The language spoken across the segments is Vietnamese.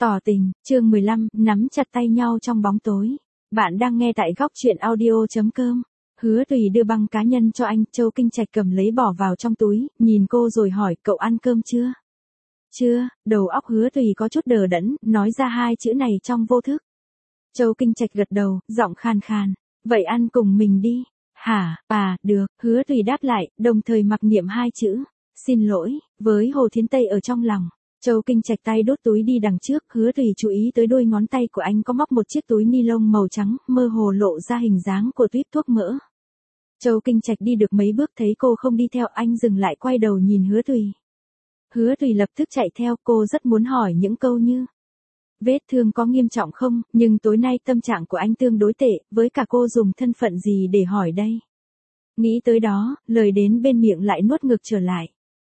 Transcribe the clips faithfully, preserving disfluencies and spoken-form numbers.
Tỏ tình, chương mười lăm, nắm chặt tay nhau trong bóng tối. Bạn đang nghe tại góc truyện audio chấm com. Hứa Tùy đưa băng cá nhân cho anh, Châu Kinh Trạch cầm lấy bỏ vào trong túi, nhìn cô rồi hỏi, cậu ăn cơm chưa? Chưa, đầu óc Hứa Tùy có chút đờ đẫn, nói ra hai chữ này trong vô thức. Châu Kinh Trạch gật đầu, giọng khan khan, vậy ăn cùng mình đi. Hả, à, được, Hứa Tùy đáp lại, đồng thời mặc niệm hai chữ, xin lỗi, với Hồ Thiến Tây ở trong lòng. Châu Kinh Trạch tay đốt túi đi đằng trước, Hứa Tùy chú ý tới đôi ngón tay của anh có móc một chiếc túi ni lông màu trắng, mơ hồ lộ ra hình dáng của tuýp thuốc mỡ. Châu Kinh Trạch đi được mấy bước thấy cô không đi theo, anh dừng lại quay đầu nhìn Hứa Tùy. Hứa Tùy lập tức chạy theo, cô rất muốn hỏi những câu như: vết thương có nghiêm trọng không, nhưng tối nay tâm trạng của anh tương đối tệ, với cả cô dùng thân phận gì để hỏi đây? Nghĩ tới đó, lời đến bên miệng lại nuốt ngược trở lại.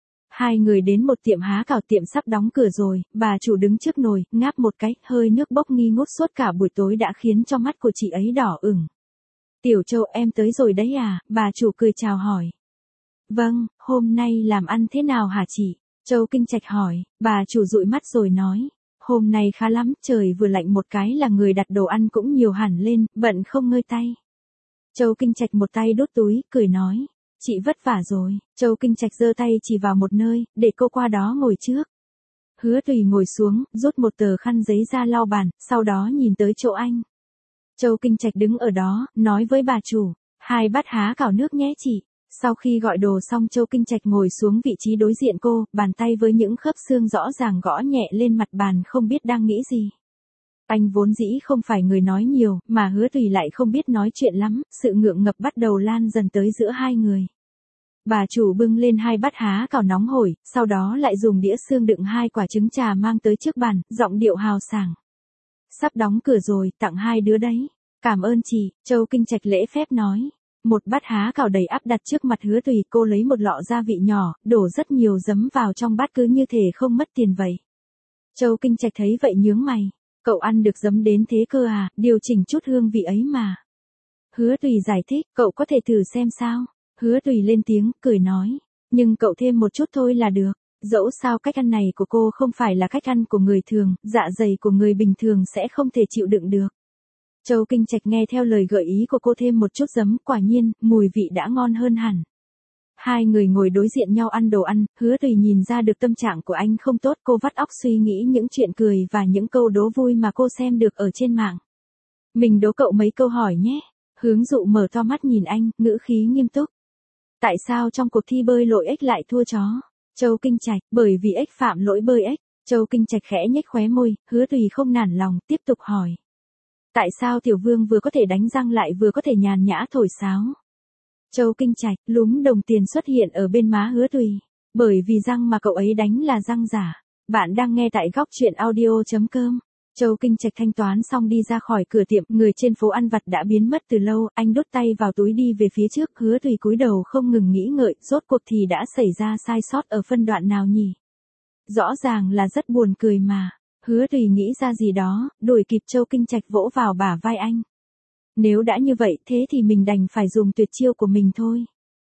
Hai người đến một tiệm há cảo, tiệm sắp đóng cửa rồi, bà chủ đứng trước nồi, ngáp một cái, hơi nước bốc nghi ngút suốt cả buổi tối đã khiến cho mắt của chị ấy đỏ ửng. Tiểu Châu, em tới rồi đấy à, bà chủ cười chào hỏi. Vâng, hôm nay làm ăn thế nào hả chị? Châu Kinh Trạch hỏi, bà chủ dụi mắt rồi nói, hôm nay khá lắm, trời vừa lạnh một cái là người đặt đồ ăn cũng nhiều hẳn lên, bận không ngơi tay. Châu Kinh Trạch một tay đút túi, cười nói, chị vất vả rồi. Châu Kinh Trạch giơ tay chỉ vào một nơi, để cô qua đó ngồi trước. Hứa Tùy ngồi xuống, rút một tờ khăn giấy ra lau bàn, sau đó nhìn tới chỗ anh. Châu Kinh Trạch đứng ở đó, nói với bà chủ, hai bát há cảo nước nhé chị. Sau khi gọi đồ xong, Châu Kinh Trạch ngồi xuống vị trí đối diện cô, bàn tay với những khớp xương rõ ràng gõ nhẹ lên mặt bàn, không biết đang nghĩ gì. Anh vốn dĩ không phải người nói nhiều, mà Hứa Tùy lại không biết nói chuyện lắm, sự ngượng ngập bắt đầu lan dần tới giữa hai người. Bà chủ bưng lên hai bát há cảo nóng hổi, sau đó lại dùng đĩa xương đựng hai quả trứng trà mang tới trước bàn, giọng điệu hào sảng. Sắp đóng cửa rồi, tặng hai đứa đấy. Cảm ơn chị, Châu Kinh Trạch lễ phép nói. Một bát há cảo đầy ắp đặt trước mặt Hứa Tùy, cô lấy một lọ gia vị nhỏ, đổ rất nhiều giấm vào trong bát cứ như thể không mất tiền vậy. Châu Kinh Trạch thấy vậy nhướng mày. Cậu ăn được giấm đến thế cơ à, điều chỉnh chút hương vị ấy mà. Hứa Tùy giải thích, cậu có thể thử xem sao. Hứa Tùy lên tiếng, cười nói, nhưng cậu thêm một chút thôi là được. Dẫu sao cách ăn này của cô không phải là cách ăn của người thường, dạ dày của người bình thường sẽ không thể chịu đựng được. Châu Kinh Trạch nghe theo lời gợi ý của cô thêm một chút giấm, quả nhiên, mùi vị đã ngon hơn hẳn. Hai người ngồi đối diện nhau ăn đồ ăn, Hứa Tùy nhìn ra được tâm trạng của anh không tốt, cô vắt óc suy nghĩ những chuyện cười và những câu đố vui mà cô xem được ở trên mạng. Mình đố cậu mấy câu hỏi nhé. Hướng Dụ mở to mắt nhìn anh, ngữ khí nghiêm túc. Tại sao trong cuộc thi bơi lội ếch lại thua chó? Châu Kinh Trạch, bởi vì ếch phạm lỗi bơi ếch. Châu Kinh Trạch khẽ nhếch khóe môi, Hứa Tùy không nản lòng, tiếp tục hỏi. Tại sao Tiểu Vương vừa có thể đánh răng lại vừa có thể nhàn nhã thổi sáo? Châu Kinh Trạch, lúm đồng tiền xuất hiện ở bên má Hứa Tùy. Bởi vì răng mà cậu ấy đánh là răng giả. Bạn đang nghe tại góc truyện audio chấm com. Châu Kinh Trạch thanh toán xong đi ra khỏi cửa tiệm, người trên phố ăn vặt đã biến mất từ lâu, anh đút tay vào túi đi về phía trước, Hứa Tùy cúi đầu không ngừng nghĩ ngợi, rốt cuộc thì đã xảy ra sai sót ở phân đoạn nào nhỉ? Rõ ràng là rất buồn cười mà. Hứa Tùy nghĩ ra gì đó, đuổi kịp Châu Kinh Trạch vỗ vào bả vai anh. Nếu đã như vậy, thế thì mình đành phải dùng tuyệt chiêu của mình thôi.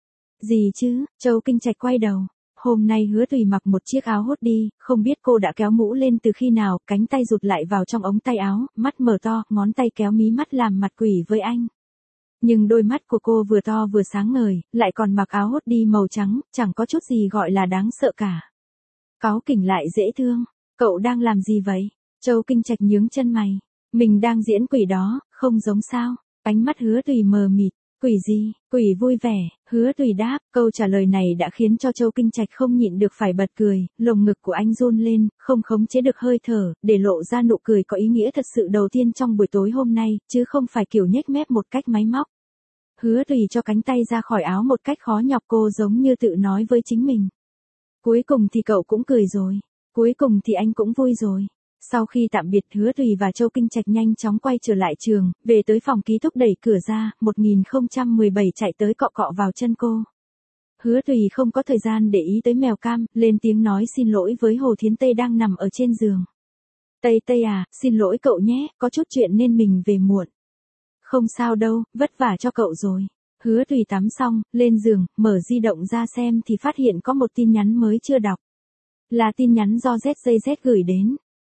Gì chứ? Châu Kinh Trạch quay đầu. Hôm nay Hứa Tùy mặc một chiếc áo hốt đi, không biết cô đã kéo mũ lên từ khi nào, cánh tay rụt lại vào trong ống tay áo, mắt mở to, ngón tay kéo mí mắt làm mặt quỷ với anh. Nhưng đôi mắt của cô vừa to vừa sáng ngời, lại còn mặc áo hốt đi màu trắng, chẳng có chút gì gọi là đáng sợ cả. Cáu kỉnh lại dễ thương. Cậu đang làm gì vậy? Châu Kinh Trạch nhướng chân mày. Mình đang diễn quỷ đó, không giống sao? Ánh mắt Hứa Tùy mờ mịt. Quỷ gì? Quỷ vui vẻ. Hứa Tùy đáp. Câu trả lời này đã khiến cho Châu Kinh Trạch không nhịn được phải bật cười. Lồng ngực của anh run lên, không khống chế được hơi thở, để lộ ra nụ cười có ý nghĩa thật sự đầu tiên trong buổi tối hôm nay, chứ không phải kiểu nhếch mép một cách máy móc. Hứa Tùy cho cánh tay ra khỏi áo một cách khó nhọc, cô giống như tự nói với chính mình. Cuối cùng thì cậu cũng cười rồi. Cuối cùng thì anh cũng vui rồi. Sau khi tạm biệt, Hứa Tùy và Châu Kinh Trạch nhanh chóng quay trở lại trường, về tới phòng ký túc đẩy cửa ra, một nghìn không trăm mười bảy chạy tới cọ cọ vào chân cô. Hứa Tùy không có thời gian để ý tới mèo cam, lên tiếng nói xin lỗi với Hồ Thiến Tây đang nằm ở trên giường. Tây Tây à, xin lỗi cậu nhé, có chút chuyện nên mình về muộn. Không sao đâu, vất vả cho cậu rồi. Hứa Tùy tắm xong, lên giường, mở di động ra xem thì phát hiện có một tin nhắn mới chưa đọc. Là tin nhắn do Z J Z gửi đến.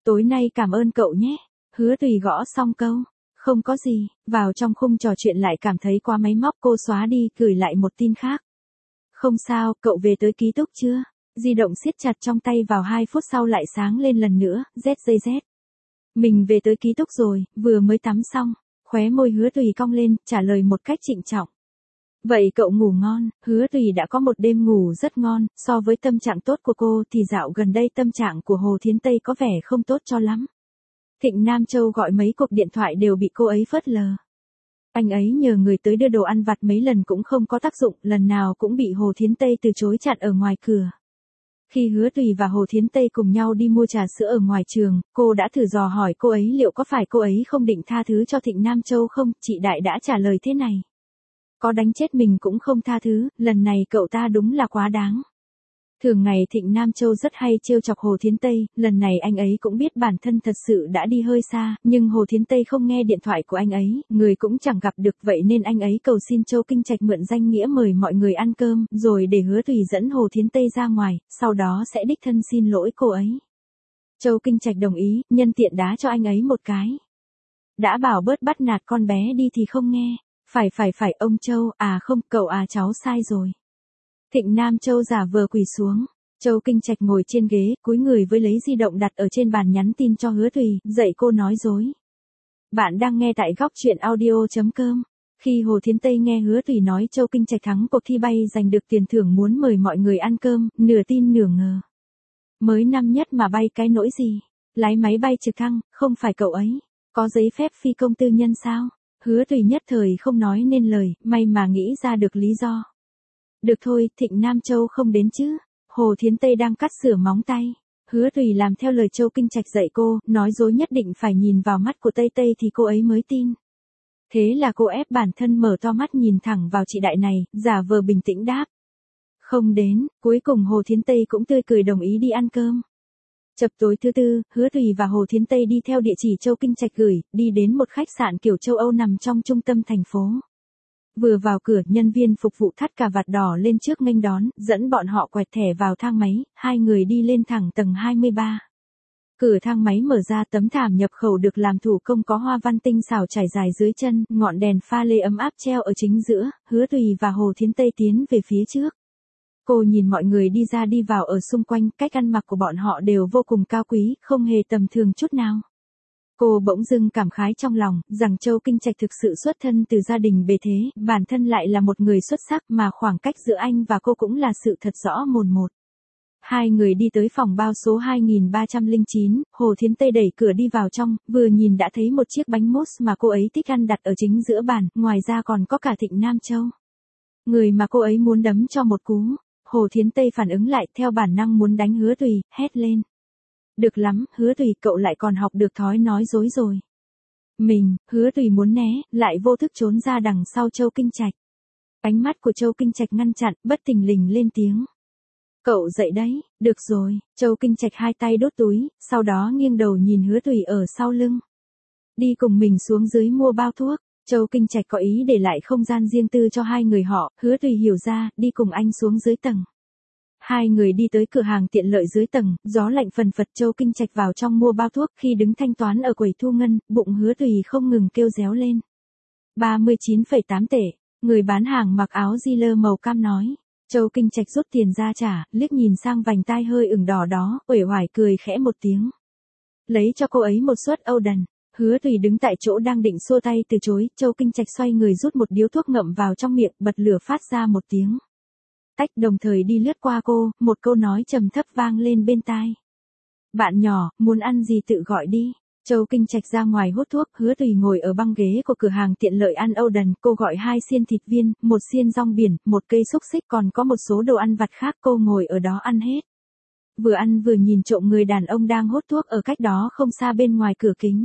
Tối nay cảm ơn cậu nhé. Hứa Tùy gõ xong câu. Không có gì, vào trong khung trò chuyện lại cảm thấy quá máy móc, cô xóa đi, gửi lại một tin khác. Không sao, cậu về tới ký túc chưa? Di động siết chặt trong tay, vào hai phút sau lại sáng lên lần nữa, Z Z Z. Mình về tới ký túc rồi, vừa mới tắm xong. Khóe môi Hứa Tùy cong lên, trả lời một cách trịnh trọng. Vậy cậu ngủ ngon. Hứa Tùy đã có một đêm ngủ rất ngon, so với tâm trạng tốt của cô thì dạo gần đây tâm trạng của Hồ Thiến Tây có vẻ không tốt cho lắm. Thịnh Nam Châu gọi mấy cuộc điện thoại đều bị cô ấy phớt lờ. Anh ấy nhờ người tới đưa đồ ăn vặt mấy lần cũng không có tác dụng, lần nào cũng bị Hồ Thiến Tây từ chối chặn ở ngoài cửa. Khi Hứa Tùy và Hồ Thiến Tây cùng nhau đi mua trà sữa ở ngoài trường, cô đã thử dò hỏi cô ấy liệu có phải cô ấy không định tha thứ cho Thịnh Nam Châu không, chị Đại đã trả lời thế này. Có đánh chết mình cũng không tha thứ, lần này cậu ta đúng là quá đáng. Thường ngày Thịnh Nam Châu rất hay trêu chọc Hồ Thiến Tây, lần này anh ấy cũng biết bản thân thật sự đã đi hơi xa, nhưng Hồ Thiến Tây không nghe điện thoại của anh ấy, người cũng chẳng gặp được, vậy nên anh ấy cầu xin Châu Kinh Trạch mượn danh nghĩa mời mọi người ăn cơm, rồi để Hứa Tùy dẫn Hồ Thiến Tây ra ngoài, sau đó sẽ đích thân xin lỗi cô ấy. Châu Kinh Trạch đồng ý, nhân tiện đá cho anh ấy một cái. Đã bảo bớt bắt nạt con bé đi thì không nghe. Phải phải phải ông Châu, à không, cậu à cháu sai rồi. Thịnh Nam Châu giả vờ quỳ xuống. Châu Kinh Trạch ngồi trên ghế, cúi người với lấy di động đặt ở trên bàn nhắn tin cho Hứa Tùy, dạy cô nói dối. Bạn đang nghe tại góc truyện audio chấm com. Khi Hồ Thiến Tây nghe Hứa Tùy nói Châu Kinh Trạch thắng cuộc thi bay giành được tiền thưởng muốn mời mọi người ăn cơm, nửa tin nửa ngờ. Mới năm nhất mà bay cái nỗi gì? Lái máy bay trực thăng, không phải cậu ấy. Có giấy phép phi công tư nhân sao? Hứa Tùy nhất thời không nói nên lời, may mà nghĩ ra được lý do. Được thôi, Thịnh Nam Châu không đến chứ. Hồ Thiến Tây đang cắt sửa móng tay. Hứa Tùy làm theo lời Châu Kinh Trạch dạy cô, nói dối nhất định phải nhìn vào mắt của Tây Tây thì cô ấy mới tin. Thế là cô ép bản thân mở to mắt nhìn thẳng vào chị Đại này, giả vờ bình tĩnh đáp. Không đến, cuối cùng Hồ Thiến Tây cũng tươi cười đồng ý đi ăn cơm. Chập tối thứ tư, Hứa Tùy và Hồ Thiến Tây đi theo địa chỉ Châu Kinh Trạch gửi, đi đến một khách sạn kiểu châu Âu nằm trong trung tâm thành phố. Vừa vào cửa, nhân viên phục vụ thắt cà vạt đỏ lên trước nghênh đón, dẫn bọn họ quẹt thẻ vào thang máy, hai người đi lên thẳng tầng hai mươi ba. Cửa thang máy mở ra, tấm thảm nhập khẩu được làm thủ công có hoa văn tinh xảo trải dài dưới chân, ngọn đèn pha lê ấm áp treo ở chính giữa, Hứa Tùy và Hồ Thiến Tây tiến về phía trước. Cô nhìn mọi người đi ra đi vào ở xung quanh, cách ăn mặc của bọn họ đều vô cùng cao quý, không hề tầm thường chút nào. Cô bỗng dưng cảm khái trong lòng, rằng Châu Kinh Trạch thực sự xuất thân từ gia đình bề thế, bản thân lại là một người xuất sắc mà khoảng cách giữa anh và cô cũng là sự thật rõ mồn một. Hai người đi tới phòng bao số hai nghìn ba trăm lẻ chín, Hồ Thiến Tây đẩy cửa đi vào trong, vừa nhìn đã thấy một chiếc bánh mousse mà cô ấy thích ăn đặt ở chính giữa bàn, ngoài ra còn có cả Thịnh Nam Châu. Người mà cô ấy muốn đấm cho một cú. Hồ Thiến Tây phản ứng lại, theo bản năng muốn đánh Hứa Tùy, hét lên. Được lắm, Hứa Tùy, cậu lại còn học được thói nói dối rồi. Mình, Hứa Tùy muốn né, lại vô thức trốn ra đằng sau Châu Kinh Trạch. Ánh mắt của Châu Kinh Trạch ngăn chặn, bất thình lình lên tiếng. Cậu dậy đấy, được rồi. Châu Kinh Trạch hai tay đốt túi, sau đó nghiêng đầu nhìn Hứa Tùy ở sau lưng. Đi cùng mình xuống dưới mua bao thuốc. Châu Kinh Trạch có ý để lại không gian riêng tư cho hai người họ, Hứa Tùy hiểu ra, đi cùng anh xuống dưới tầng. Hai người đi tới cửa hàng tiện lợi dưới tầng, gió lạnh phần phật, Châu Kinh Trạch vào trong mua bao thuốc, khi đứng thanh toán ở quầy thu ngân, bụng Hứa Tùy không ngừng kêu réo lên. ba mươi chín phẩy tám tệ, người bán hàng mặc áo dealer màu cam nói. Châu Kinh Trạch rút tiền ra trả, liếc nhìn sang vành tai hơi ửng đỏ đó, uể oải cười khẽ một tiếng. Lấy cho cô ấy một suất Âu đần. Hứa Tùy đứng tại chỗ đang định xua tay từ chối, Châu Kinh Trạch xoay người rút một điếu thuốc ngậm vào trong miệng, bật lửa phát ra một tiếng. Tách, đồng thời đi lướt qua cô, một câu nói trầm thấp vang lên bên tai. Bạn nhỏ, muốn ăn gì tự gọi đi. Châu Kinh Trạch ra ngoài hút thuốc, Hứa Tùy ngồi ở băng ghế của cửa hàng tiện lợi ăn Âu đần, cô gọi hai xiên thịt viên, một xiên rong biển, một cây xúc xích, còn có một số đồ ăn vặt khác, cô ngồi ở đó ăn hết. Vừa ăn vừa nhìn trộm người đàn ông đang hút thuốc ở cách đó không xa bên ngoài cửa kính.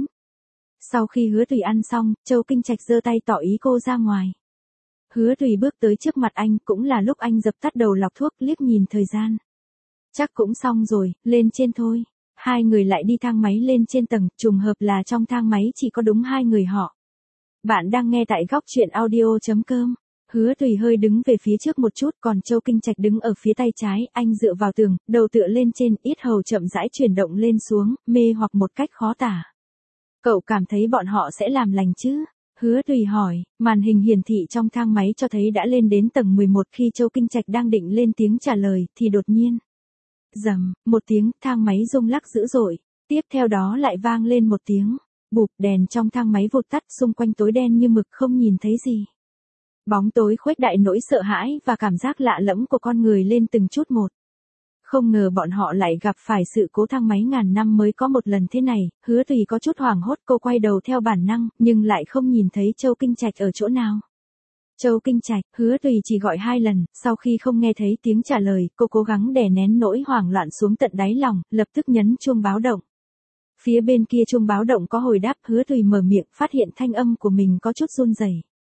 Sau khi Hứa Tùy ăn xong, Châu Kinh Trạch giơ tay tỏ ý cô ra ngoài. Hứa Tùy bước tới trước mặt anh, cũng là lúc anh dập tắt đầu lọc thuốc, liếc nhìn thời gian. Chắc cũng xong rồi, lên trên thôi. Hai người lại đi thang máy lên trên tầng, trùng hợp là trong thang máy chỉ có đúng hai người họ. Bạn đang nghe tại góc truyện audio chấm com. Hứa Tùy hơi đứng về phía trước một chút, còn Châu Kinh Trạch đứng ở phía tay trái, anh dựa vào tường, đầu tựa lên trên, yết hầu chậm rãi chuyển động lên xuống, mê hoặc một cách khó tả. Cậu cảm thấy bọn họ sẽ làm lành chứ? Hứa Tùy hỏi, màn hình hiển thị trong thang máy cho thấy đã lên đến tầng mười một. Khi Châu Kinh Trạch đang định lên tiếng trả lời, thì đột nhiên, rầm, một tiếng, thang máy rung lắc dữ dội. Tiếp theo đó lại vang lên một tiếng, bụp, đèn trong thang máy vụt tắt, xung quanh tối đen như mực, không nhìn thấy gì. Bóng tối khuếch đại nỗi sợ hãi và cảm giác lạ lẫm của con người lên từng chút một. Không ngờ bọn họ lại gặp phải sự cố thang máy ngàn năm mới có một lần thế này. Hứa Tùy có chút hoảng hốt, cô quay đầu theo bản năng, nhưng lại không nhìn thấy Châu Kinh Trạch ở chỗ nào. Châu Kinh Trạch, Hứa Tùy chỉ gọi hai lần, sau khi không nghe thấy tiếng trả lời, cô cố gắng đè nén nỗi hoảng loạn xuống tận đáy lòng, lập tức nhấn chuông báo động. Phía bên kia chuông báo động có hồi đáp, Hứa Tùy mở miệng, phát hiện thanh âm của mình có chút run rẩy.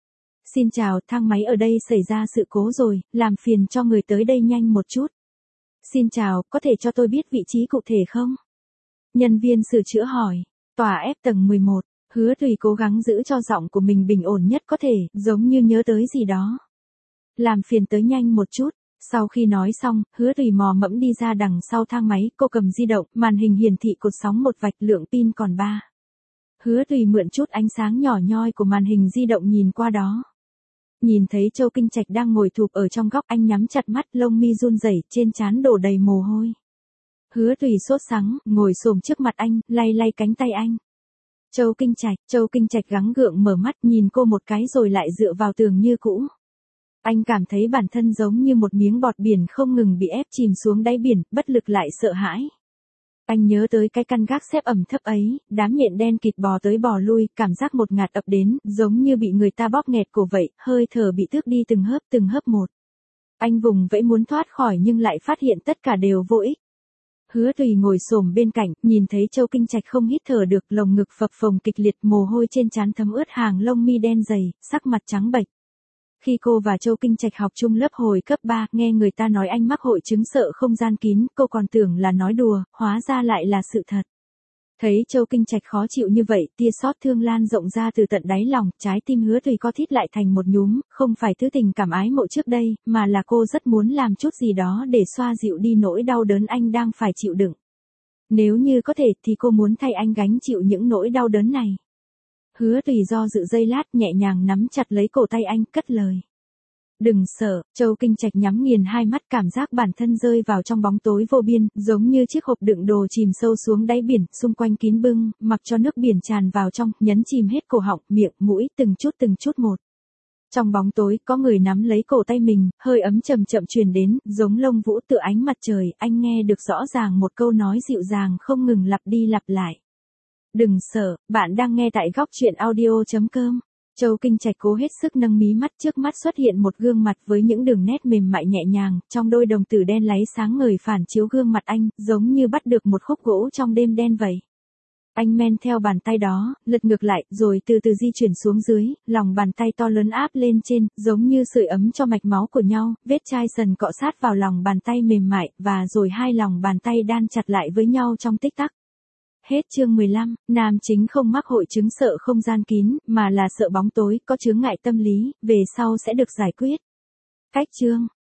Xin chào, thang máy ở đây xảy ra sự cố rồi, làm phiền cho người tới đây nhanh một chút. Xin chào, có thể cho tôi biết vị trí cụ thể không? Nhân viên sửa chữa hỏi. Tòa F tầng mười một, Hứa Tùy cố gắng giữ cho giọng của mình bình ổn nhất có thể, giống như nhớ tới gì đó. Làm phiền tới nhanh một chút. Sau khi nói xong, Hứa Tùy mò mẫm đi ra đằng sau thang máy, cô cầm di động, màn hình hiển thị cột sóng một vạch, lượng pin còn ba. Hứa Tùy mượn chút ánh sáng nhỏ nhoi của màn hình di động nhìn qua đó. Nhìn thấy Châu Kinh Trạch đang ngồi thụp ở trong góc, anh nhắm chặt mắt, lông mi run rẩy, trên trán đổ đầy mồ hôi. Hứa Tùy sốt sắng, ngồi xổm trước mặt anh, lay lay cánh tay anh. Châu Kinh Trạch, Châu Kinh Trạch gắng gượng mở mắt, nhìn cô một cái rồi lại dựa vào tường như cũ. Anh cảm thấy bản thân giống như một miếng bọt biển không ngừng bị ép chìm xuống đáy biển, bất lực lại sợ hãi. Anh nhớ tới cái căn gác xếp ẩm thấp ấy, đám nhện đen kịt bò tới bò lui, cảm giác một ngạt ập đến, giống như bị người ta bóp nghẹt cổ vậy, hơi thở bị tước đi từng hớp từng hớp một. Anh vùng vẫy muốn thoát khỏi nhưng lại phát hiện tất cả đều vô ích. Hứa Tùy ngồi xổm bên cạnh, nhìn thấy Châu Kinh Trạch không hít thở được, lồng ngực phập phồng kịch liệt, mồ hôi trên trán thấm ướt, hàng lông mi đen dày, sắc mặt trắng bệch. Khi cô và Châu Kinh Trạch học chung lớp hồi cấp ba, nghe người ta nói anh mắc hội chứng sợ không gian kín, cô còn tưởng là nói đùa, hóa ra lại là sự thật. Thấy Châu Kinh Trạch khó chịu như vậy, tia xót thương lan rộng ra từ tận đáy lòng, trái tim Hứa Tùy co thít lại thành một nhúm, không phải thứ tình cảm ái mộ trước đây, mà là cô rất muốn làm chút gì đó để xoa dịu đi nỗi đau đớn anh đang phải chịu đựng. Nếu như có thể thì cô muốn thay anh gánh chịu những nỗi đau đớn này. Hứa Tùy do dự giây lát, nhẹ nhàng nắm chặt lấy cổ tay anh, cất lời. Đừng sợ. Châu Kinh Trạch nhắm nghiền hai mắt, cảm giác bản thân rơi vào trong bóng tối vô biên, giống như chiếc hộp đựng đồ chìm sâu xuống đáy biển, xung quanh kín bưng, mặc cho nước biển tràn vào trong, nhấn chìm hết cổ họng, miệng, mũi, từng chút từng chút một. Trong bóng tối, có người nắm lấy cổ tay mình, hơi ấm chậm chậm truyền đến, giống lông vũ tựa ánh mặt trời, anh nghe được rõ ràng một câu nói dịu dàng không ngừng lặp đi lặp lại. Đừng sợ, bạn đang nghe tại góc truyện audio chấm com. Châu Kinh Trạch cố hết sức nâng mí mắt, trước mắt xuất hiện một gương mặt với những đường nét mềm mại nhẹ nhàng, trong đôi đồng tử đen láy sáng ngời phản chiếu gương mặt anh, giống như bắt được một khúc gỗ trong đêm đen vậy. Anh men theo bàn tay đó, lật ngược lại, rồi từ từ di chuyển xuống dưới, lòng bàn tay to lớn áp lên trên, giống như sưởi ấm cho mạch máu của nhau, vết chai sần cọ sát vào lòng bàn tay mềm mại, và rồi hai lòng bàn tay đan chặt lại với nhau trong tích tắc. Hết chương mười lăm, nam chính không mắc hội chứng sợ không gian kín, mà là sợ bóng tối, có chướng ngại tâm lý, về sau sẽ được giải quyết. Cách chương